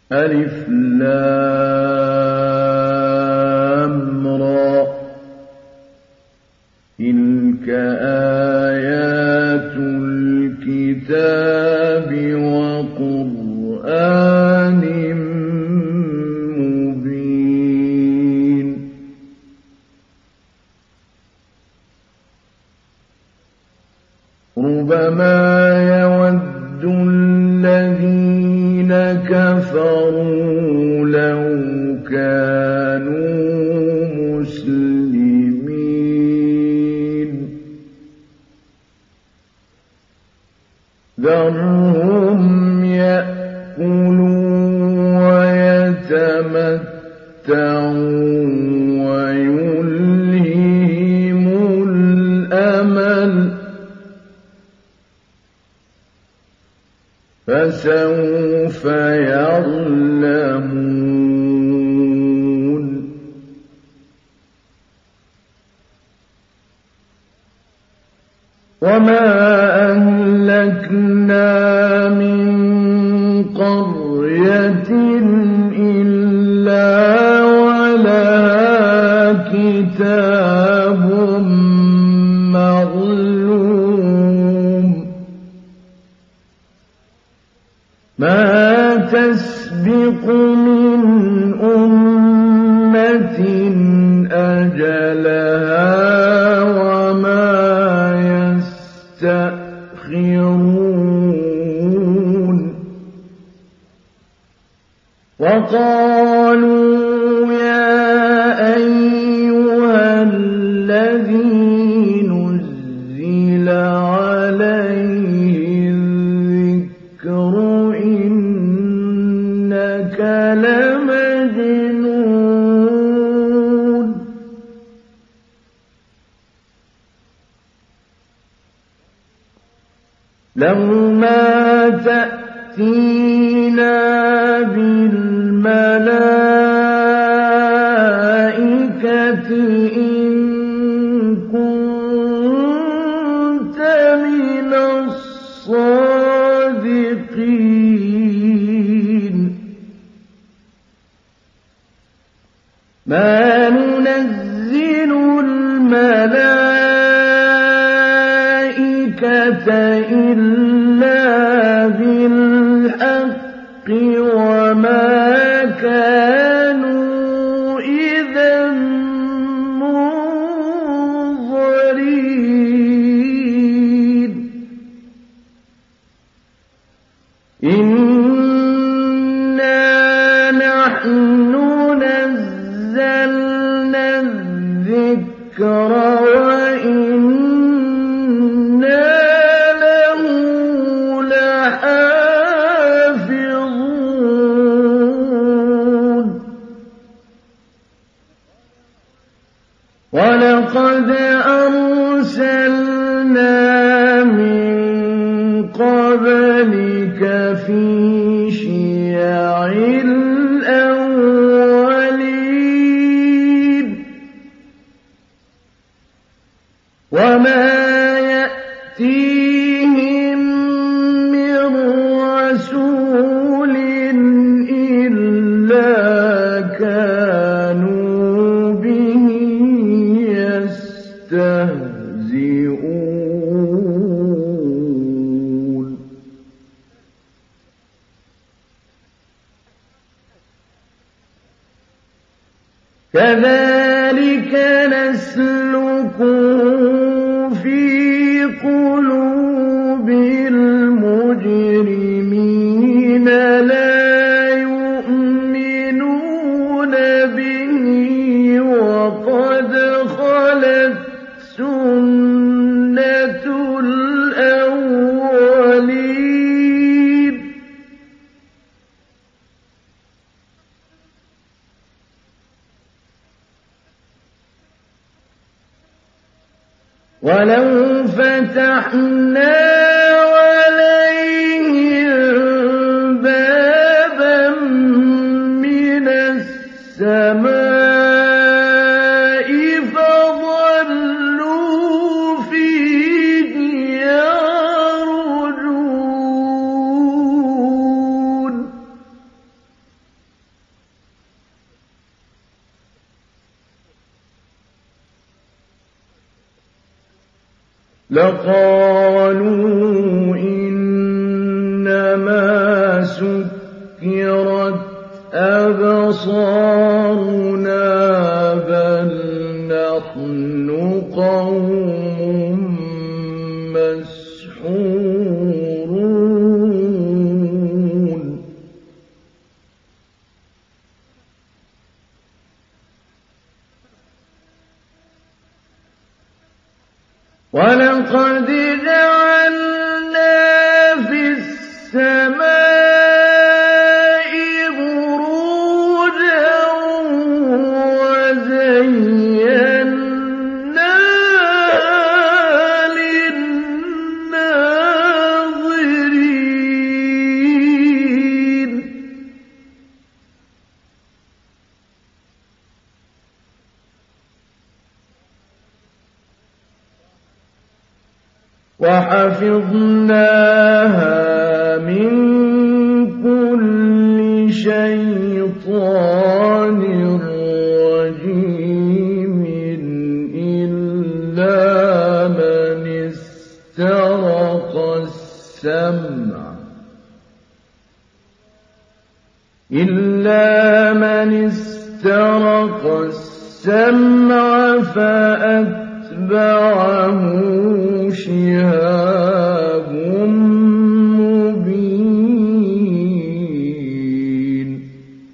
ألف لام را تلك آيات الكتاب وقرآن مبين ربما يود الذين كفروا لو كانوا مسلمين ذرهم يأكلوا ويتمتعوا ويلههم الأمل فسوف يعلمون وما أهلكنا من قرية إلا ولها كتاب معلوم ما تسبق من أمة أجلها وما يستأخرون وقالوا يا أيها الذي نزل عليه الذكر إنك لمجنون لو ما تأتينا بالملائكة إن كنت من الصادقين ما ننزل الملائكة إلا بالحق وما كانوا إذا منظرين إنا نحن نزلنا الذكر وإنا له لحافظون ولقد أرسلنا من قبلك في شيع الأولين وما يأتيهم من رسول إلا كانوا به يستهزئون كذلك نسلكه في قلوب المجرمين لا يؤمنون به وقد خلت سنة الأولين ولو فتحنا عليهم بابا من السماء فظلوا فيه يعرجون لقالوا إنما سكرت أبصارنا بل نحن قوم مسحورون ولقد جعلنا في السماء بروجا وزيناها للناظرين وحفظناها من كل شيطان رجيم إلا من استرق السمع فأتبعه شهاب مبين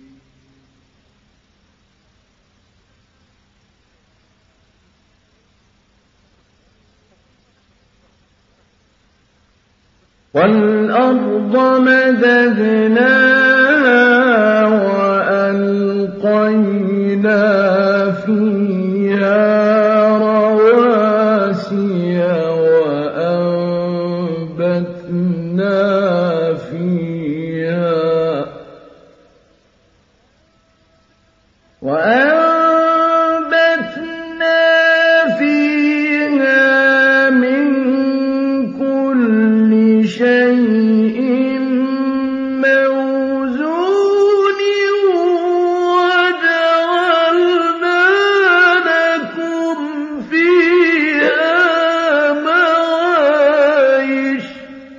والأرض مددناها وألقينا فيها رواسي وأنبتنا فيها من كل شيء موزون وجعلنا لكم فيها معايش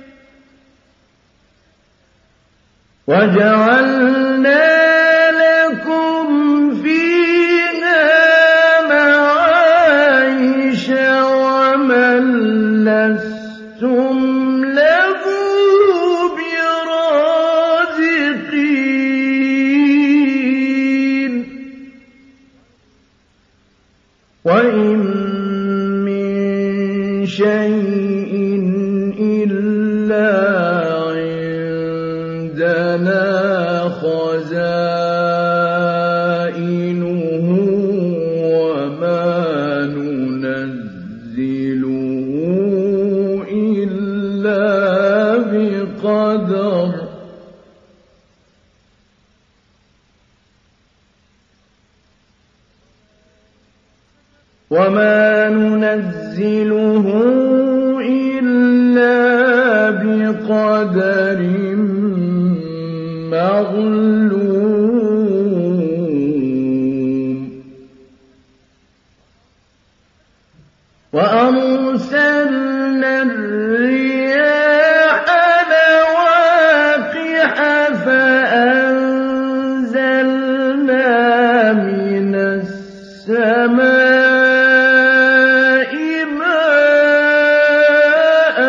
ومن لستم له برازقين وإن من شيء إلا عندنا خزائنه وما ننزله إلا بقدر معلوم وأرسلنا الرياح لواقح فأنزلنا من السماء ماء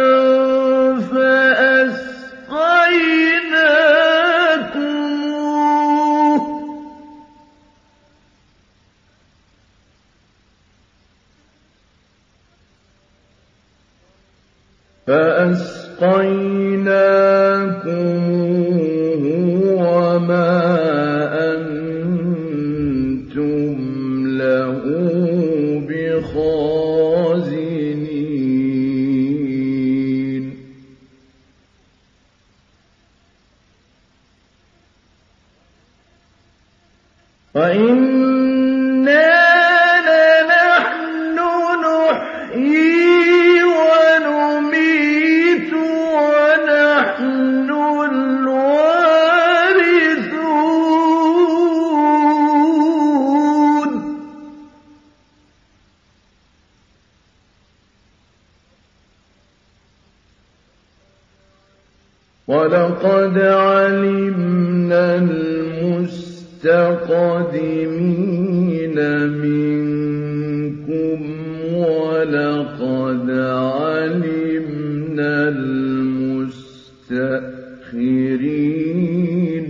فأسقيناكموه وما أنتم له بخازنين وإنا لنحن نحيي ونميت ونحن الوارثون وَلَقَدْ عَلِمْنَا الْمُسْتَقْدِمِينَ مِنكُمْ وَلَقَدْ عَلِمْنَا الْمُسْتَأْخِرِينَ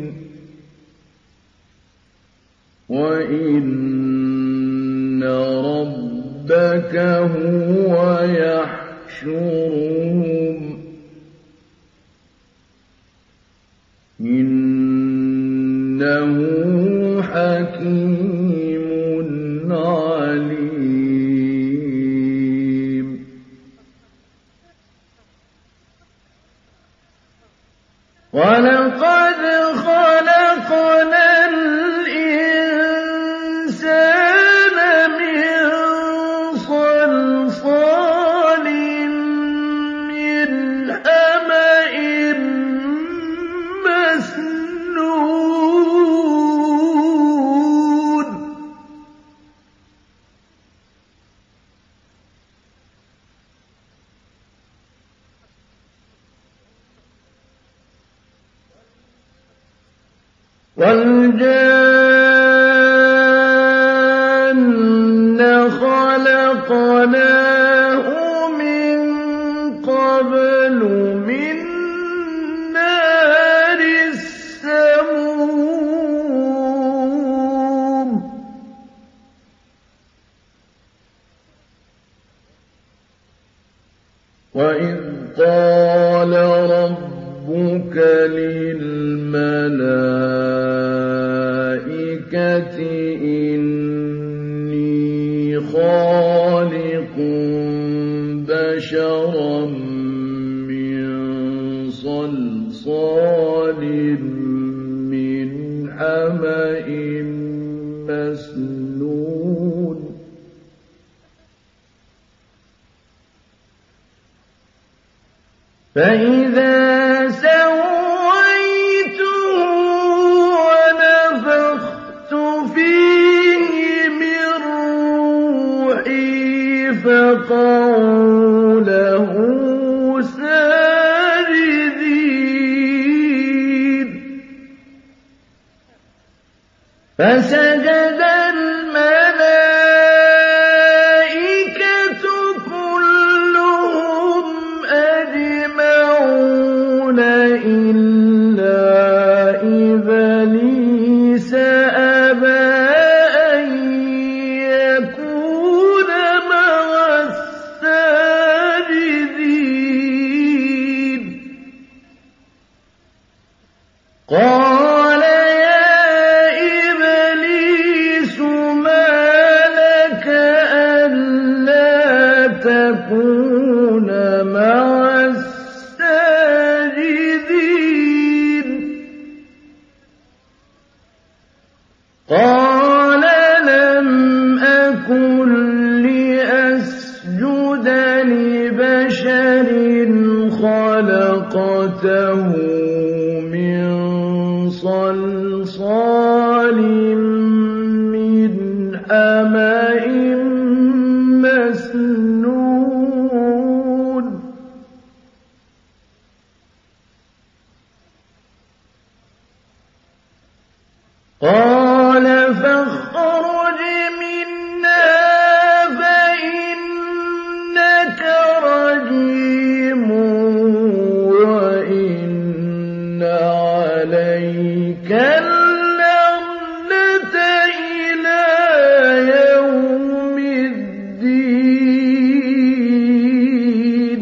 وَإِنَّ رَبَّكَ هُوَ يَحْشُرُهُمْ إِنَّهُ حَكِيمٌ عَلِيمٌ وَلَقَدْ خَلَقْنَا الْإِنسَانَ مِنْ صَلْصَالٍ مِنْ حَمَإٍ مسنون وَالْجَانَّ خَلَقْنَاهُ مِنْ قَبْلُ مِنْ نَارِ السَّمُومِ وَإِذْ قَالَ رَبُّكَ لِلْمَلَائِكَةِ إِنِّي خَالِقٌ بَشَرًا مِّن صَلْصَالٍ مِّنْ حَمَإٍ مسنون فَإِذَا سَوَّيْتُهُ وَنَفَخْتُ فِيهِ مِن رُّوحِي فَقَعُوا لَهُ سَاجِدِينَ فَسَجَدَ الْمَلَائِكَةُ كُلُّهُمْ أَجْمَعُونَ إِلَّا إِبْلِيسَ أَبَىٰ أَن يَكُونَ مَعَ السَّاجِدِينَ قَالَ يَا إِبْلِيسُ مَا لَكَ أَلَّا تَكُونَ مَعَ السَّاجِدِينَ قَالَ لَمْ أَكُن لِّأَسْجُدَ لِبَشَرٍ خَلَقْتَهُ مِن صَلْصَالٍ مِّنْ حَمَإٍ مسنون قَالَ فَاخْرُجْ مِنْهَا فَإِنَّكَ رَجِيمٌ وَإِنَّ عَلَيْكَ اللَّعْنَةَ إِلَىٰ يَوْمِ الدِّينِ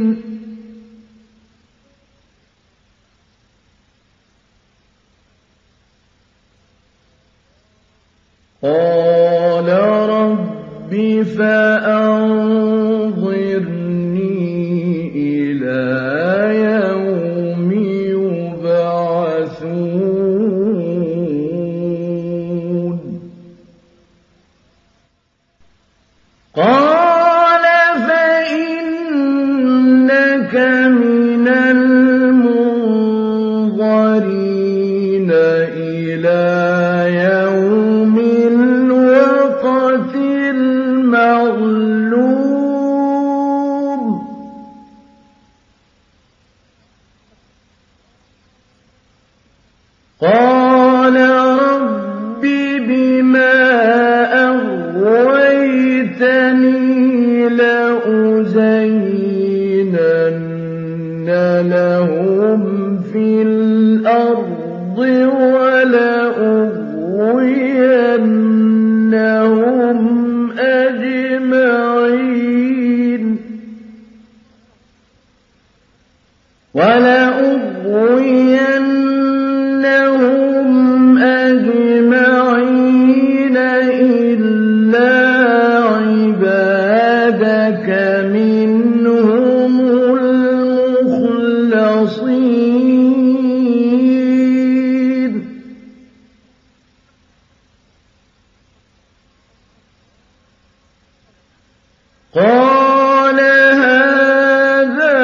قَالَ رَبِّ فَأَنظِرْنِي إِلَىٰ يَوْمِ يُبْعَثُونَ قَالَ فَإِنَّكَ مِنَ الْمُنظَرِينَ إِلَىٰ يَوْمِ الْوَقْتِ المعلوم قال رب بما أغويتني لأزينن لهم في الأرض ولأغوينهم أجمعين إلا عبادك منهم المخلصين قال هذا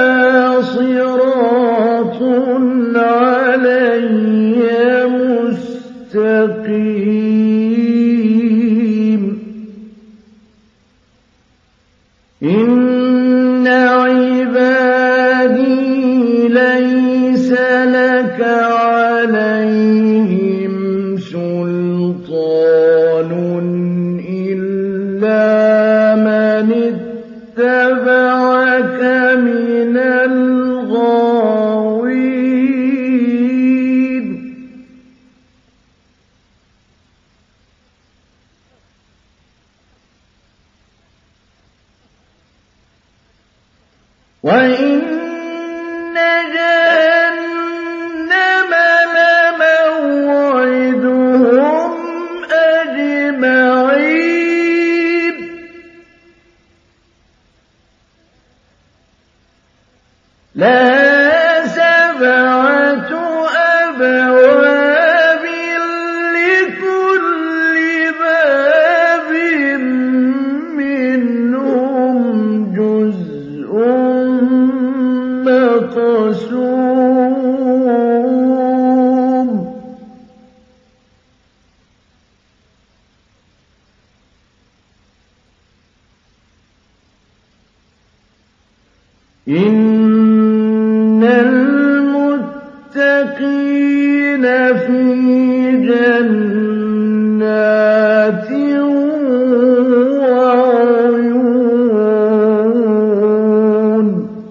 صراط علي مستقيم إن عبادي ليس لك عليهم سلطان إلا من اتبعك من الغاوين وإن جهنم لموعدهم أجمعين لها 7 أبواب لكل باب منهم جزء مقسوم إن المتقين في جنات وعيون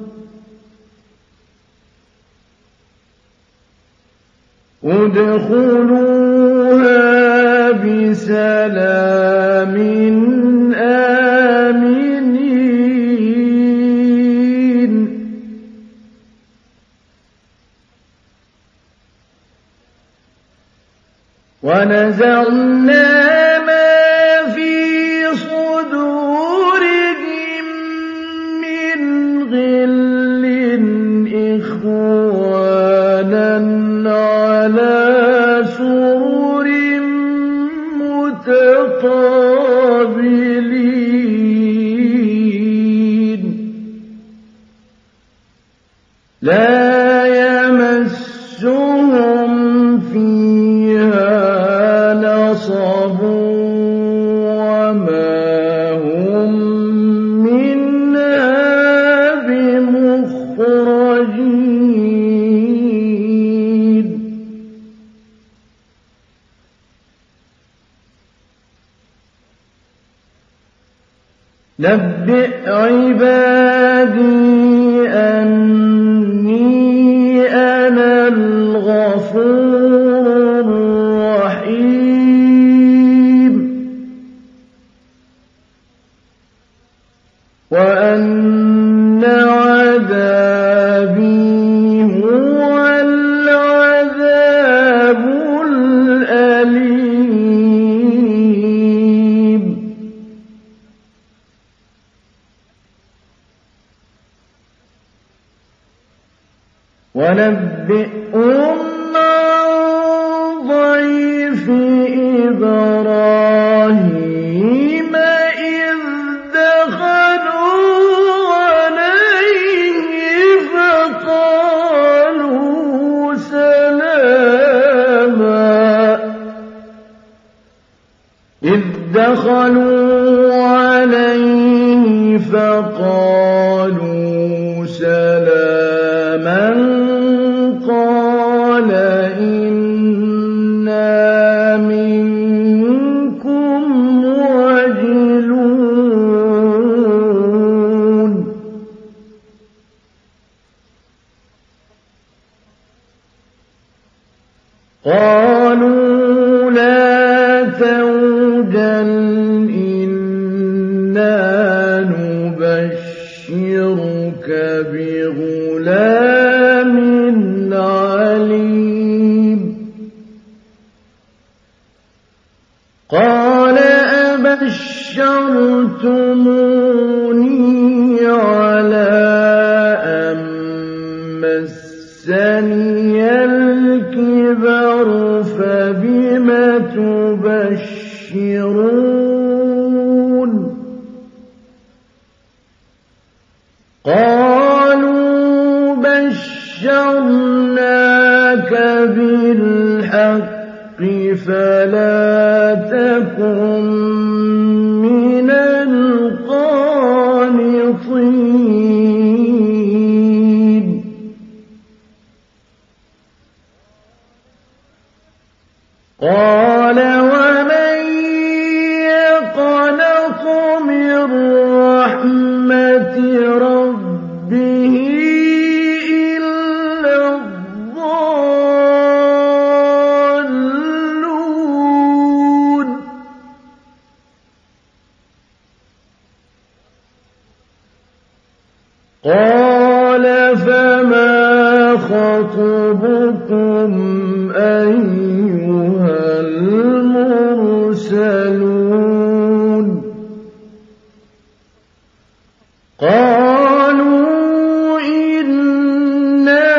ادخلوها بسلام آمنين ونزعنا ما في صدورهم من غل إخوانا على سرر متقابلين لا يمسهم فيها نصب وما هم منها بمخرجين نبئ عبادي أني أنا الغفور الرحيم وأن عذابي هو العذاب الأليم ونبئهم عن ضيف إبراهيم إذ دخلوا عليه فقالوا سلاما قال إنا قال أبشرتموني على أن مسني الكبر فبم تبشرون قالوا بشرناك بالحق فلا تكن من القانطين قال ومن يقنط من رحمة ربه إلا الضالون قال فما خطبكم أيها المرسلون قالوا إنا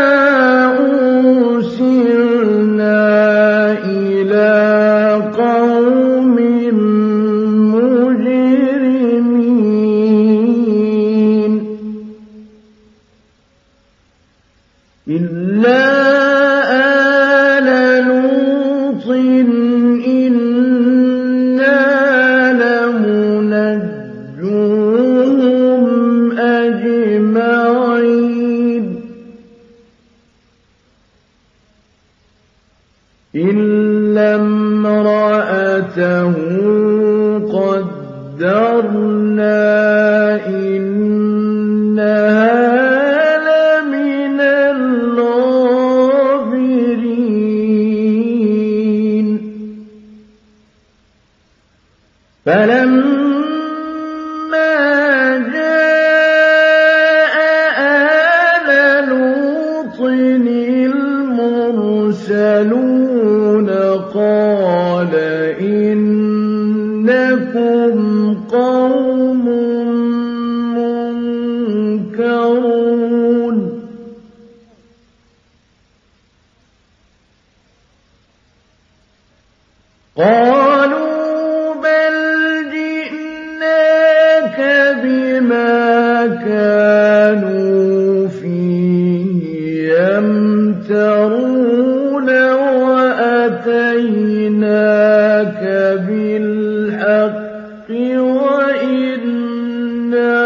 أرسلنا إلى قوم مجرمين إلا آل لوط إنا لمنجوهم أجمعين إلا امرأته قدرنا إنها لمن الغابرين فلما جاء آل لوط المرسلون قال إنكم قوم منكرون قالوا بل جئناك بما كانوا فيه يمترون وأتيناك بالحق وإنا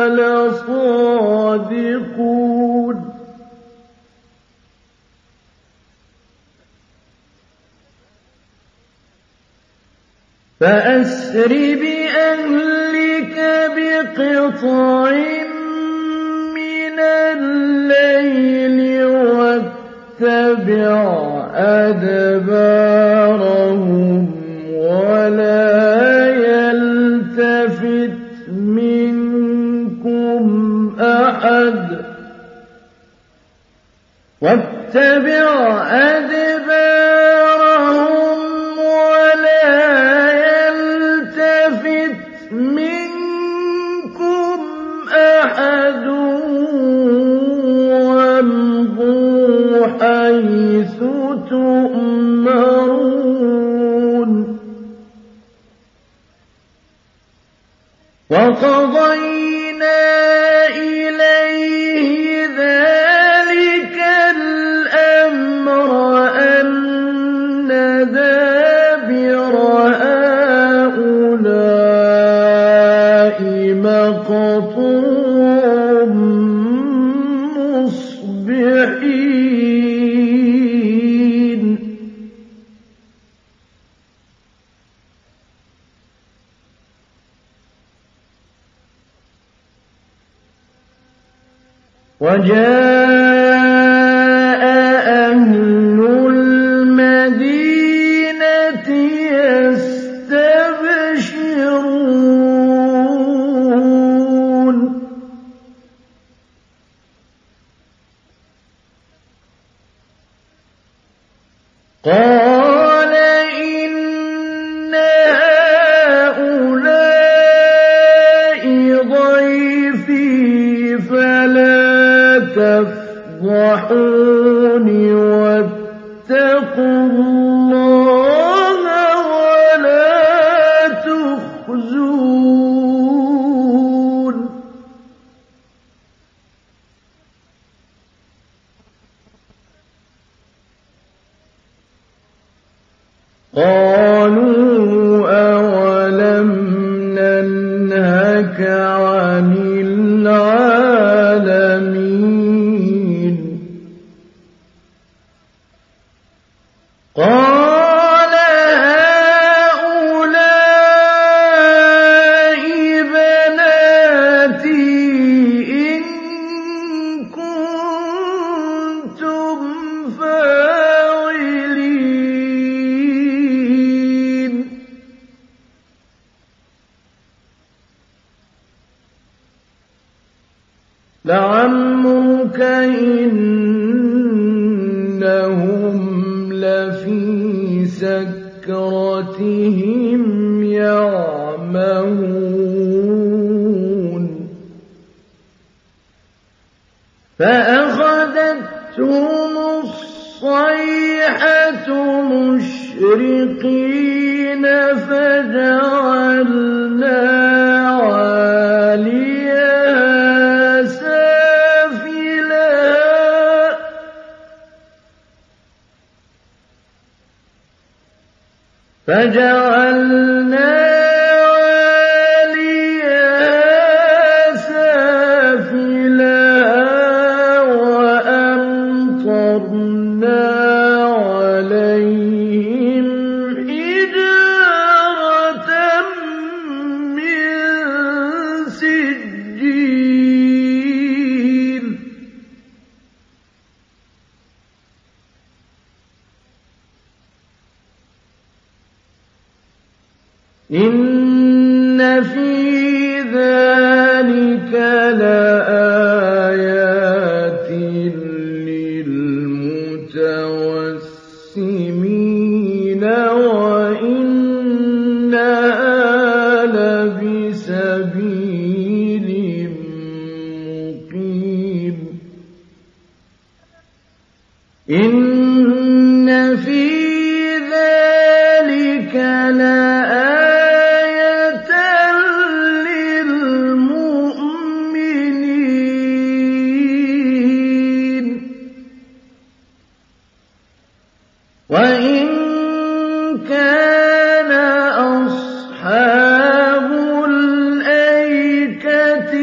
لصادقون فأسر بأهلك بقطع من الليل واتبع أدبارهم ولا يلتفت منكم أحد واتبع أدبارهم ولا يلتفت منكم أحد وامضوا حيث تؤمرون وقضينا إليه ذلك الأمر أن دابر هؤلاء مقطوع مصبحين وجاء أهل المدينة يستبشرون قال إن قالوا أولم ننهك عن العالمين قال هؤلاء بناتي إن كنتم فاعلين لعمرك إنهم لفي سكرتهم يعمهون فأخذتهم الصيحة مشرقين فجعلنا عاليها سافلها وأمطرنا عليهم حجارة من سجيل إن في ذلك لآيات للمتوسمين وإنها لبسبيل مقيم إن في ذلك وإن كان أصحاب الأيكة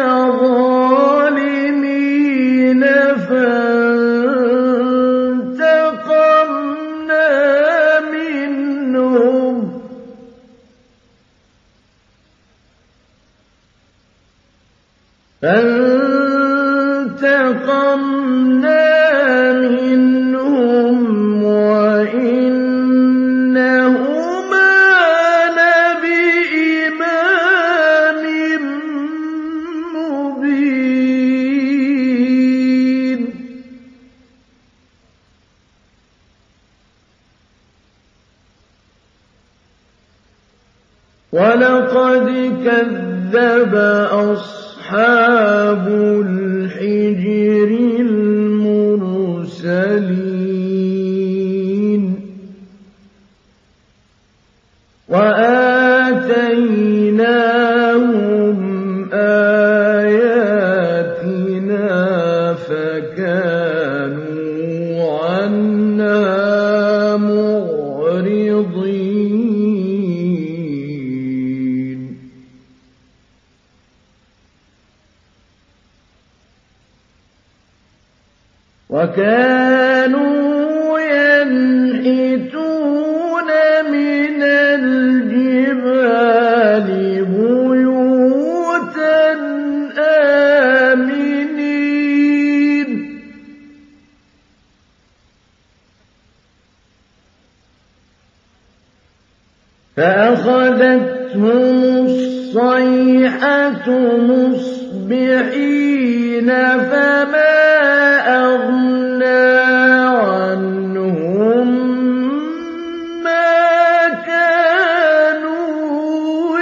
لظالمين فانتقمنا منهم وإنهما لبإمام مبين ولقد كذب أصحاب الحجر المرسلين وآتيناهم آياتنا فكانوا عنها معرضين وكانوا ينحتون من الجبال بيوتا آمنين فأخذتهم الصيحة مصبحين فما أغنى عنهم ما كانوا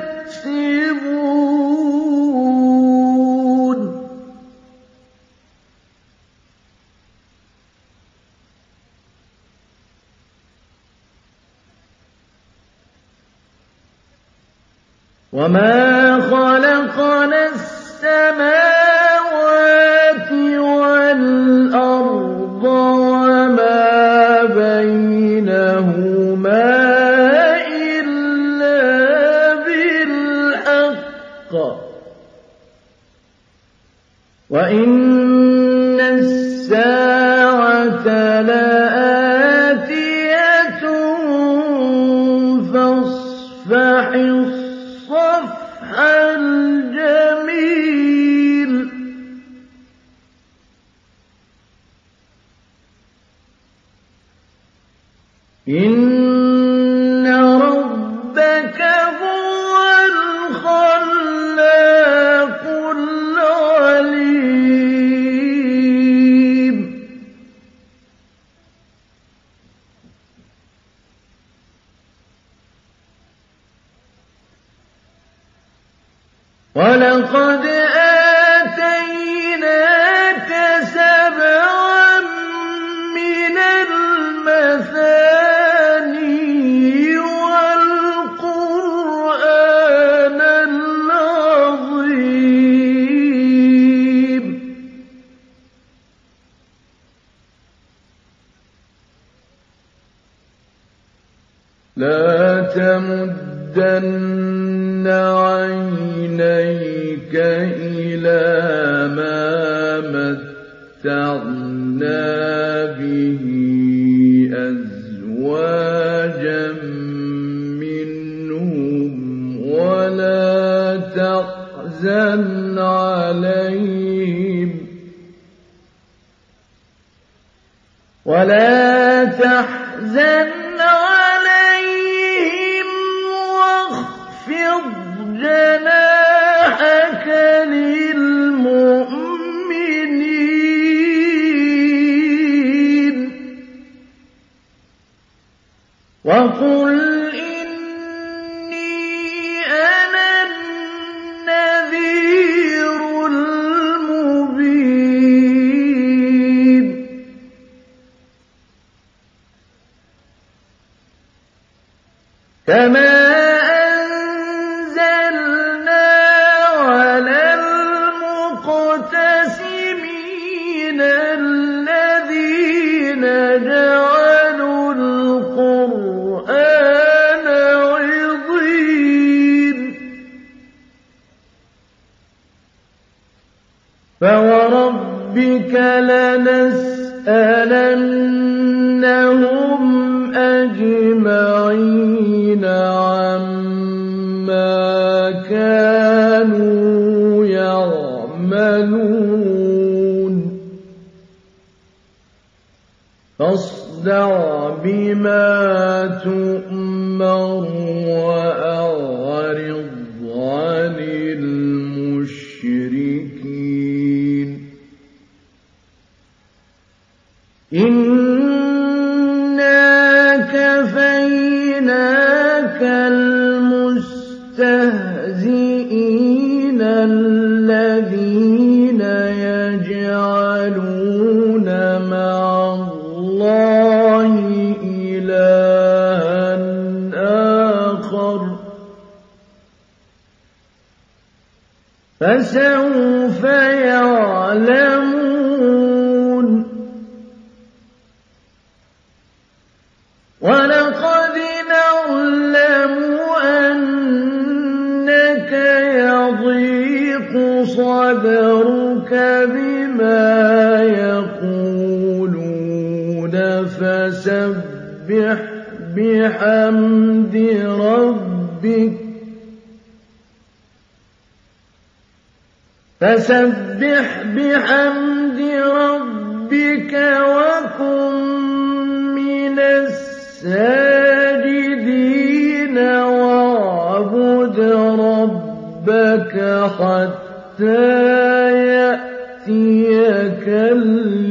يكسبون وما خلقنا السماوات والأرض وما بينهما فاصفح الصفح الجميل إن ربك هو الخلاق العليم ولقد آتيناك 7 من المثاني والقرآن العظيم لا تمدن عينيك إلى ما متعنا به أزواجا منهم ولا تحزن عليهم واخفض جناحك للمؤمنين وقل إني أنا النذير المبين كما أنزلنا على المقتسمين الذين جعلوا القرآن عضين فوربك لنسألنهم أجمعين عما كانوا يعملون فاصدع بما تؤمر وأعرض عن المشركين إنا كفيناك المستهزئين الذين يجعلون مع الله إلها آخر فسوف يعلمون ولقد نعلم أنك يضيق صدرك بما يقولون فسبح بحمد ربك وكن من الساجدين واعبد ربك حتى يأتيك